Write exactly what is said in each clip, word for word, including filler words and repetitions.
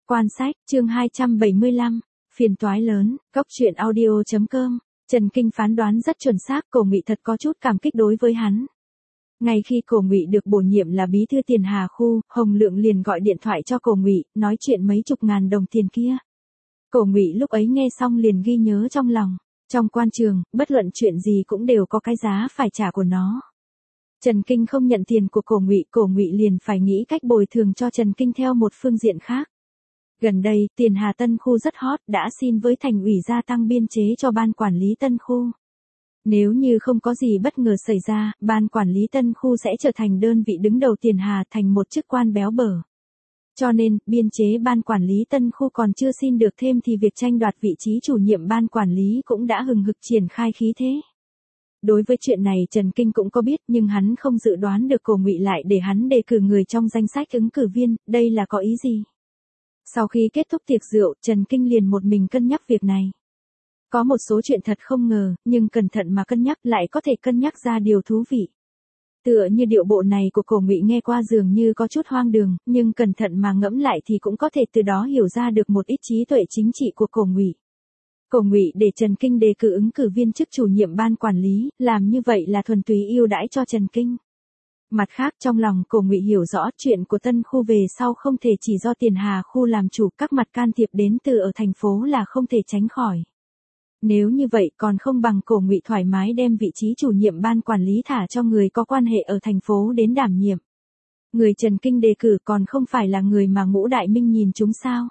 Quan sách, chương hai trăm bảy mươi lăm, phiền toái lớn, Cốc truyện audio chấm com. Trần Kinh phán đoán rất chuẩn xác, Cổ Ngụy thật có chút cảm kích đối với hắn. Ngay khi Cổ Ngụy được bổ nhiệm là bí thư Tiền Hà khu, Hồng Lượng liền gọi điện thoại cho Cổ Ngụy, nói chuyện mấy chục ngàn đồng tiền kia. Cổ Ngụy lúc ấy nghe xong liền ghi nhớ trong lòng, trong quan trường, bất luận chuyện gì cũng đều có cái giá phải trả của nó. Trần Kinh không nhận tiền của Cổ Ngụy, Cổ Ngụy liền phải nghĩ cách bồi thường cho Trần Kinh theo một phương diện khác. Gần đây, Tiền Hà Tân khu rất hot, đã xin với thành ủy gia tăng biên chế cho ban quản lý Tân khu. Nếu như không có gì bất ngờ xảy ra, ban quản lý Tân khu sẽ trở thành đơn vị đứng đầu Tiền Hà, thành một chức quan béo bở. Cho nên, biên chế ban quản lý Tân khu còn chưa xin được thêm thì việc tranh đoạt vị trí chủ nhiệm ban quản lý cũng đã hừng hực triển khai khí thế. Đối với chuyện này Trần Kinh cũng có biết, nhưng hắn không dự đoán được Cổ Ngụy lại để hắn đề cử người trong danh sách ứng cử viên, đây là có ý gì? Sau khi kết thúc tiệc rượu, Trần Kinh liền một mình cân nhắc việc này. Có một số chuyện thật không ngờ, nhưng cẩn thận mà cân nhắc lại có thể cân nhắc ra điều thú vị. Tựa như điệu bộ này của Cổ Ngụy nghe qua dường như có chút hoang đường, nhưng cẩn thận mà ngẫm lại thì cũng có thể từ đó hiểu ra được một ít trí tuệ chính trị của Cổ Ngụy. Cổ Ngụy để Trần Kinh đề cử ứng cử viên chức chủ nhiệm ban quản lý, làm như vậy là thuần túy ưu đãi cho Trần Kinh. Mặt khác trong lòng Cổ Ngụy hiểu rõ chuyện của Tân khu về sau không thể chỉ do Tiền Hà khu làm chủ, các mặt can thiệp đến từ ở thành phố là không thể tránh khỏi. Nếu như vậy còn không bằng Cổ Ngụy thoải mái đem vị trí chủ nhiệm ban quản lý thả cho người có quan hệ ở thành phố đến đảm nhiệm. Người Trần Kinh đề cử còn không phải là người mà Ngũ Đại Minh nhìn chúng sao?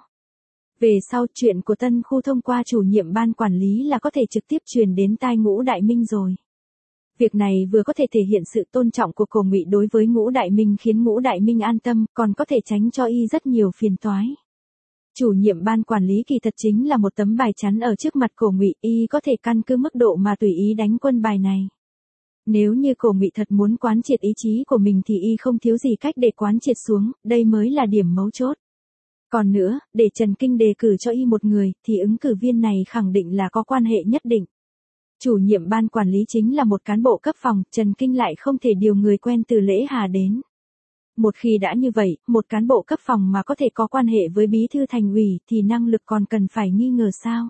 Về sau chuyện của Tân khu thông qua chủ nhiệm ban quản lý là có thể trực tiếp truyền đến tai Ngũ Đại Minh rồi. Việc này vừa có thể thể hiện sự tôn trọng của Cổ Ngụy đối với Ngũ Đại Minh khiến Ngũ Đại Minh an tâm, còn có thể tránh cho y rất nhiều phiền toái. Chủ nhiệm ban quản lý kỳ thật chính là một tấm bài chắn ở trước mặt Cổ Ngụy, y có thể căn cứ mức độ mà tùy ý đánh quân bài này. Nếu như Cổ Ngụy thật muốn quán triệt ý chí của mình thì y không thiếu gì cách để quán triệt xuống, đây mới là điểm mấu chốt. Còn nữa, để Trần Kinh đề cử cho y một người, thì ứng cử viên này khẳng định là có quan hệ nhất định. Chủ nhiệm ban quản lý chính là một cán bộ cấp phòng, Trần Kinh lại không thể điều người quen từ Lễ Hà đến. Một khi đã như vậy, một cán bộ cấp phòng mà có thể có quan hệ với bí thư thành ủy thì năng lực còn cần phải nghi ngờ sao?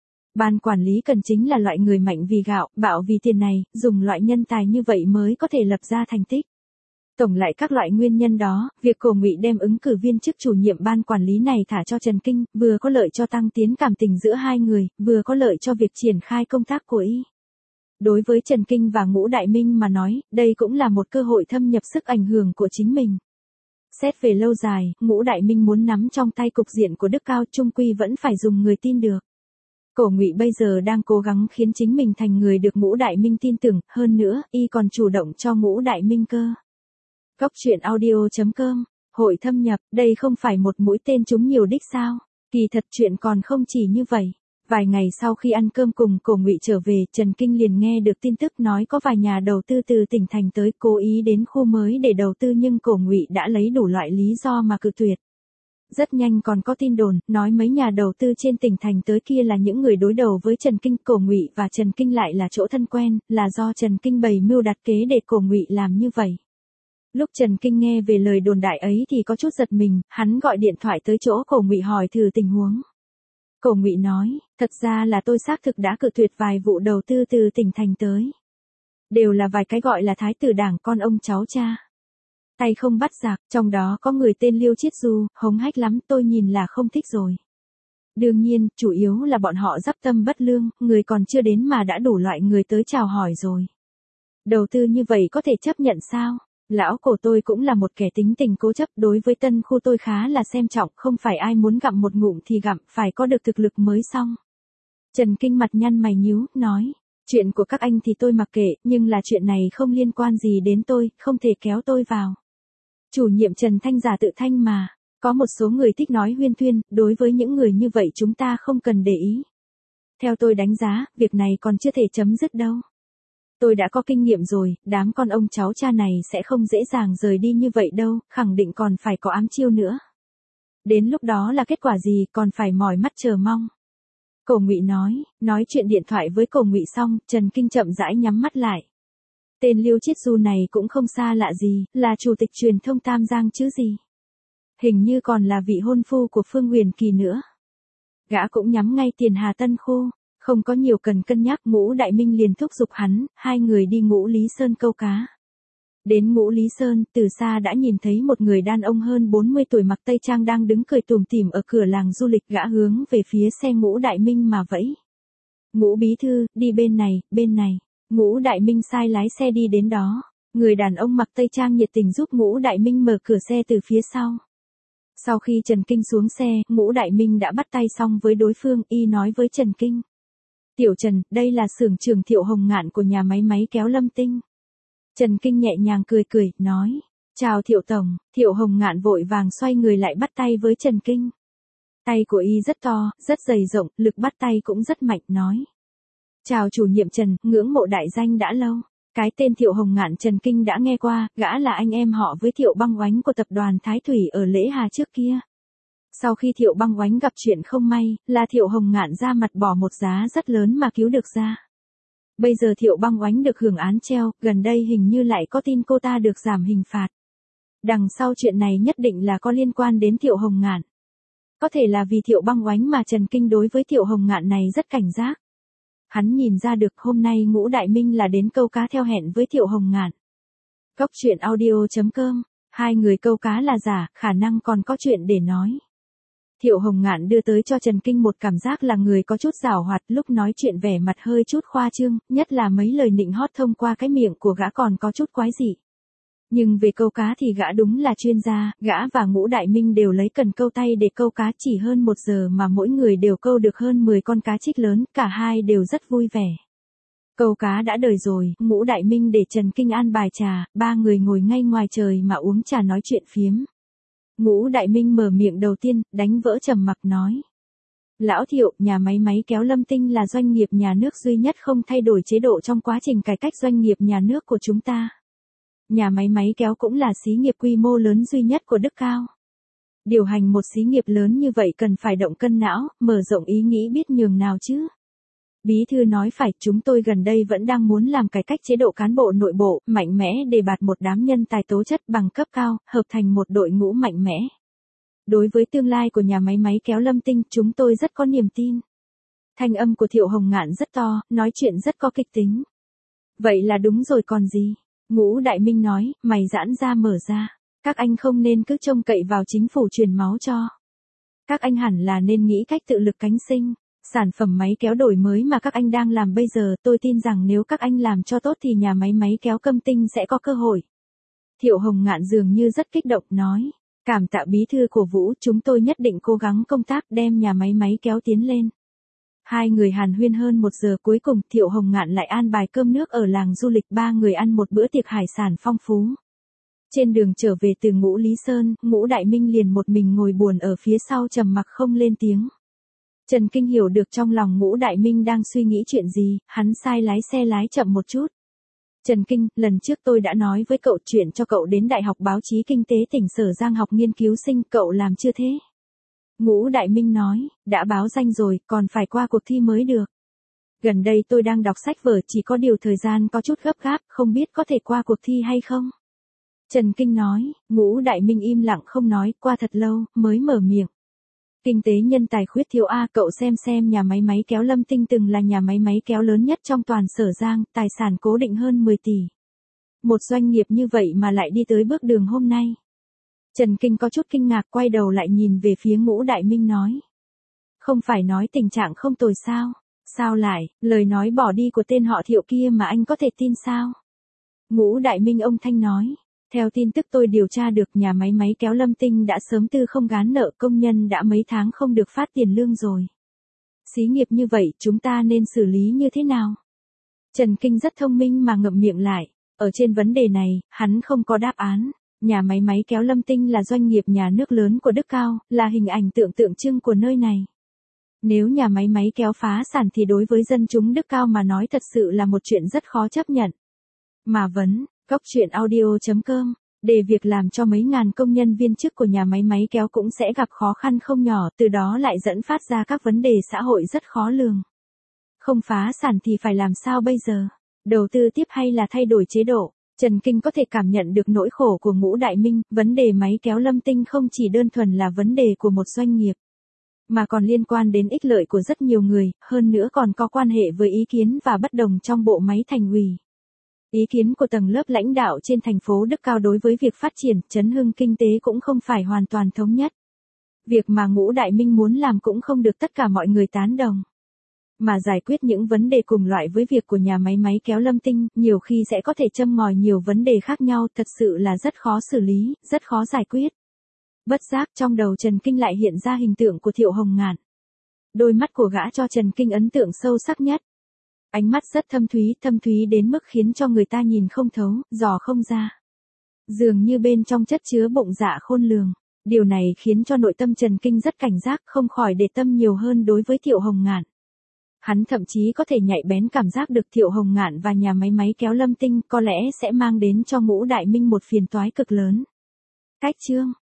Ban quản lý cần chính là loại người mạnh vì gạo, bạo vì tiền này, dùng loại nhân tài như vậy mới có thể lập ra thành tích. Tổng lại các loại nguyên nhân đó, việc Cổ Ngụy đem ứng cử viên chức chủ nhiệm ban quản lý này thả cho Trần Kinh, vừa có lợi cho tăng tiến cảm tình giữa hai người, vừa có lợi cho việc triển khai công tác của y. Đối với Trần Kinh và Ngũ Đại Minh mà nói, đây cũng là một cơ hội thâm nhập sức ảnh hưởng của chính mình. Xét về lâu dài, Ngũ Đại Minh muốn nắm trong tay cục diện của Đức Cao trung quy vẫn phải dùng người tin được. Cổ Ngụy bây giờ đang cố gắng khiến chính mình thành người được Ngũ Đại Minh tin tưởng, hơn nữa, y còn chủ động cho Ngũ Đại Minh cơ. Cốc truyện audio chấm com, hội thâm nhập, đây không phải một mũi tên trúng nhiều đích sao? Kỳ thật chuyện còn không chỉ như vậy. Vài ngày sau khi ăn cơm cùng Cổ Ngụy trở về, Trần Kinh liền nghe được tin tức nói có vài nhà đầu tư từ tỉnh thành tới cố ý đến khu mới để đầu tư, nhưng Cổ Ngụy đã lấy đủ loại lý do mà cự tuyệt. Rất nhanh còn có tin đồn, nói mấy nhà đầu tư trên tỉnh thành tới kia là những người đối đầu với Trần Kinh, Cổ Ngụy và Trần Kinh lại là chỗ thân quen, là do Trần Kinh bày mưu đặt kế để Cổ Ngụy làm như vậy. Lúc Trần Kinh nghe về lời đồn đại ấy thì có chút giật mình, hắn gọi điện thoại tới chỗ Cổ Ngụy hỏi thử tình huống. Cổ Ngụy nói, thật ra là tôi xác thực đã cự tuyệt vài vụ đầu tư từ tỉnh thành tới. Đều là vài cái gọi là thái tử đảng con ông cháu cha. Tay không bắt giặc, trong đó có người tên Liêu Chiết Du, hống hách lắm, tôi nhìn là không thích rồi. Đương nhiên, chủ yếu là bọn họ dắp tâm bất lương, người còn chưa đến mà đã đủ loại người tới chào hỏi rồi. Đầu tư như vậy có thể chấp nhận sao? Lão Cổ tôi cũng là một kẻ tính tình cố chấp, đối với Tân khu tôi khá là xem trọng, không phải ai muốn gặm một ngụm thì gặm, phải có được thực lực mới xong. Trần Kinh mặt nhăn mày nhíu, nói, chuyện của các anh thì tôi mặc kệ, nhưng là chuyện này không liên quan gì đến tôi, không thể kéo tôi vào. Chủ nhiệm Trần Thanh giả tự thanh mà, có một số người thích nói huyên thuyên, đối với những người như vậy chúng ta không cần để ý. Theo tôi đánh giá, việc này còn chưa thể chấm dứt đâu. Tôi đã có kinh nghiệm rồi, đám con ông cháu cha này sẽ không dễ dàng rời đi như vậy đâu, khẳng định còn phải có ám chiêu nữa. Đến lúc đó là kết quả gì còn phải mỏi mắt chờ mong. Cổ Ngụy nói, nói chuyện điện thoại với Cổ Ngụy xong, Trần Kinh chậm rãi nhắm mắt lại. Tên Liêu Chiết Du này cũng không xa lạ gì, là chủ tịch truyền thông Tam Giang chứ gì. Hình như còn là vị hôn phu của Phương Huyền Kỳ nữa. Gã cũng nhắm ngay tiền Hà Tân khu, không có nhiều cần cân nhắc, Ngũ Đại Minh liền thúc giục hắn, hai người đi Ngũ Lý Sơn câu cá. Đến Ngũ Lý Sơn, từ xa đã nhìn thấy một người đàn ông hơn bốn mươi tuổi mặc tây trang đang đứng cười tủm tỉm ở cửa làng du lịch, gã hướng về phía xe Ngũ Đại Minh mà vẫy. Ngũ bí thư, đi bên này, bên này. Ngũ Đại Minh sai lái xe đi đến đó. Người đàn ông mặc tây trang nhiệt tình giúp Ngũ Đại Minh mở cửa xe từ phía sau. Sau khi Trần Kinh xuống xe, Ngũ Đại Minh đã bắt tay xong với đối phương, y nói với Trần Kinh. Tiểu Trần, đây là xưởng trưởng Thiệu Hồng Ngạn của nhà máy máy kéo Lâm Tinh. Trần Kinh nhẹ nhàng cười cười, nói. Chào Thiệu Tổng. Thiệu Hồng Ngạn vội vàng xoay người lại bắt tay với Trần Kinh. Tay của y rất to, rất dày rộng, lực bắt tay cũng rất mạnh, nói. Chào chủ nhiệm Trần, ngưỡng mộ đại danh đã lâu. Cái tên Thiệu Hồng Ngạn Trần Kinh đã nghe qua, gã là anh em họ với Thiệu Băng Oánh của tập đoàn Thái Thủy ở Lễ Hà trước kia. Sau khi Thiệu Băng Oánh gặp chuyện không may, là Thiệu Hồng Ngạn ra mặt bỏ một giá rất lớn mà cứu được ra. Bây giờ Thiệu Băng Oánh được hưởng án treo, gần đây hình như lại có tin cô ta được giảm hình phạt. Đằng sau chuyện này nhất định là có liên quan đến Thiệu Hồng Ngạn. Có thể là vì Thiệu Băng Oánh mà Trần Kinh đối với Thiệu Hồng Ngạn này rất cảnh giác. Hắn nhìn ra được hôm nay Ngũ Đại Minh là đến câu cá theo hẹn với Thiệu Hồng Ngạn. Cốc truyện audio chấm com, hai người câu cá là giả, khả năng còn có chuyện để nói. Thiệu Hồng Ngạn đưa tới cho Trần Kinh một cảm giác là người có chút giảo hoạt, lúc nói chuyện vẻ mặt hơi chút khoa trương, nhất là mấy lời nịnh hót thông qua cái miệng của gã còn có chút quái dị. Nhưng về câu cá thì gã đúng là chuyên gia, gã và Ngũ Đại Minh đều lấy cần câu tay để câu cá, chỉ hơn một giờ mà mỗi người đều câu được hơn mười con cá trích lớn, cả hai đều rất vui vẻ. Câu cá đã đời rồi, Ngũ Đại Minh để Trần Kinh an bài trà, ba người ngồi ngay ngoài trời mà uống trà nói chuyện phiếm. Ngũ Đại Minh mở miệng đầu tiên, đánh vỡ trầm mặc nói. Lão Thiệu, nhà máy máy kéo Lâm Tinh là doanh nghiệp nhà nước duy nhất không thay đổi chế độ trong quá trình cải cách doanh nghiệp nhà nước của chúng ta. Nhà máy máy kéo cũng là xí nghiệp quy mô lớn duy nhất của Đức Cao. Điều hành một xí nghiệp lớn như vậy cần phải động cân não, mở rộng ý nghĩ biết nhường nào chứ. Bí thư nói phải, chúng tôi gần đây vẫn đang muốn làm cải cách chế độ cán bộ nội bộ, mạnh mẽ đề bạt một đám nhân tài tố chất bằng cấp cao, hợp thành một đội ngũ mạnh mẽ. Đối với tương lai của nhà máy máy kéo Lâm Tinh, chúng tôi rất có niềm tin. Thanh âm của Thiệu Hồng Ngạn rất to, nói chuyện rất có kịch tính. Vậy là đúng rồi còn gì? Ngũ Đại Minh nói, mày giãn ra mở ra. Các anh không nên cứ trông cậy vào chính phủ truyền máu cho. Các anh hẳn là nên nghĩ cách tự lực cánh sinh. Sản phẩm máy kéo đổi mới mà các anh đang làm bây giờ, tôi tin rằng nếu các anh làm cho tốt thì nhà máy máy kéo Lâm Tinh sẽ có cơ hội. Thiệu Hồng Ngạn dường như rất kích động, nói. Cảm tạ bí thư cổ vũ, chúng tôi nhất định cố gắng công tác đem nhà máy máy kéo tiến lên. Hai người hàn huyên hơn một giờ, cuối cùng Thiệu Hồng Ngạn lại an bài cơm nước ở làng du lịch, ba người ăn một bữa tiệc hải sản phong phú. Trên đường trở về từ Ngũ Lý Sơn, Ngũ Đại Minh liền một mình ngồi buồn ở phía sau trầm mặc không lên tiếng. Trần Kinh hiểu được trong lòng Ngũ Đại Minh đang suy nghĩ chuyện gì, hắn sai lái xe lái chậm một chút. Trần Kinh, lần trước tôi đã nói với cậu chuyện cho cậu đến Đại học Báo chí Kinh tế tỉnh Sở Giang học nghiên cứu sinh, cậu làm chưa thế? Ngũ Đại Minh nói, đã báo danh rồi, còn phải qua cuộc thi mới được. Gần đây tôi đang đọc sách vở, chỉ có điều thời gian có chút gấp gáp, không biết có thể qua cuộc thi hay không? Trần Kinh nói. Ngũ Đại Minh im lặng không nói, qua thật lâu, mới mở miệng. Kinh tế nhân tài khuyết thiếu a, cậu xem xem nhà máy máy kéo Lâm Tinh từng là nhà máy máy kéo lớn nhất trong toàn Sở Giang, tài sản cố định hơn mười tỷ. Một doanh nghiệp như vậy mà lại đi tới bước đường hôm nay. Trần Kinh có chút kinh ngạc, quay đầu lại nhìn về phía Ngũ Đại Minh nói. Không phải nói tình trạng không tồi sao? Sao lại, lời nói bỏ đi của tên họ Thiệu kia mà anh có thể tin sao? Ngũ Đại Minh ông thanh nói. Theo tin tức tôi điều tra được, nhà máy máy kéo Lâm Tinh đã sớm tư không gán nợ, công nhân đã mấy tháng không được phát tiền lương rồi. Xí nghiệp như vậy, chúng ta nên xử lý như thế nào? Trần Kinh rất thông minh mà ngậm miệng lại. Ở trên vấn đề này, hắn không có đáp án. Nhà máy máy kéo Lâm Tinh là doanh nghiệp nhà nước lớn của Đức Cao, là hình ảnh tượng tượng trưng của nơi này. Nếu nhà máy máy kéo phá sản thì đối với dân chúng Đức Cao mà nói thật sự là một chuyện rất khó chấp nhận. Mà vấn, cốc truyện audio chấm com, để việc làm cho mấy ngàn công nhân viên chức của nhà máy máy kéo cũng sẽ gặp khó khăn không nhỏ, từ đó lại dẫn phát ra các vấn đề xã hội rất khó lường. Không phá sản thì phải làm sao bây giờ? Đầu tư tiếp hay là thay đổi chế độ? Trần Kinh có thể cảm nhận được nỗi khổ của Ngũ Đại Minh, vấn đề máy kéo Lâm Tinh không chỉ đơn thuần là vấn đề của một doanh nghiệp, mà còn liên quan đến ích lợi của rất nhiều người, hơn nữa còn có quan hệ với ý kiến và bất đồng trong bộ máy thành ủy. Ý kiến của tầng lớp lãnh đạo trên thành phố Đức Cao đối với việc phát triển, chấn hưng kinh tế cũng không phải hoàn toàn thống nhất. Việc mà Ngũ Đại Minh muốn làm cũng không được tất cả mọi người tán đồng. Mà giải quyết những vấn đề cùng loại với việc của nhà máy máy kéo Lâm Tinh, nhiều khi sẽ có thể châm ngòi nhiều vấn đề khác nhau, thật sự là rất khó xử lý, rất khó giải quyết. Bất giác trong đầu Trần Kinh lại hiện ra hình tượng của Thiệu Hồng Ngạn. Đôi mắt của gã cho Trần Kinh ấn tượng sâu sắc nhất. Ánh mắt rất thâm thúy, thâm thúy đến mức khiến cho người ta nhìn không thấu, dò không ra. Dường như bên trong chất chứa bụng dạ khôn lường. Điều này khiến cho nội tâm Trần Kinh rất cảnh giác, không khỏi để tâm nhiều hơn đối với Thiệu Hồng Ngạn. Hắn thậm chí có thể nhạy bén cảm giác được Thiệu Hồng Ngạn và nhà máy máy kéo Lâm Tinh có lẽ sẽ mang đến cho Ngũ Đại Minh một phiền toái cực lớn. Cách chương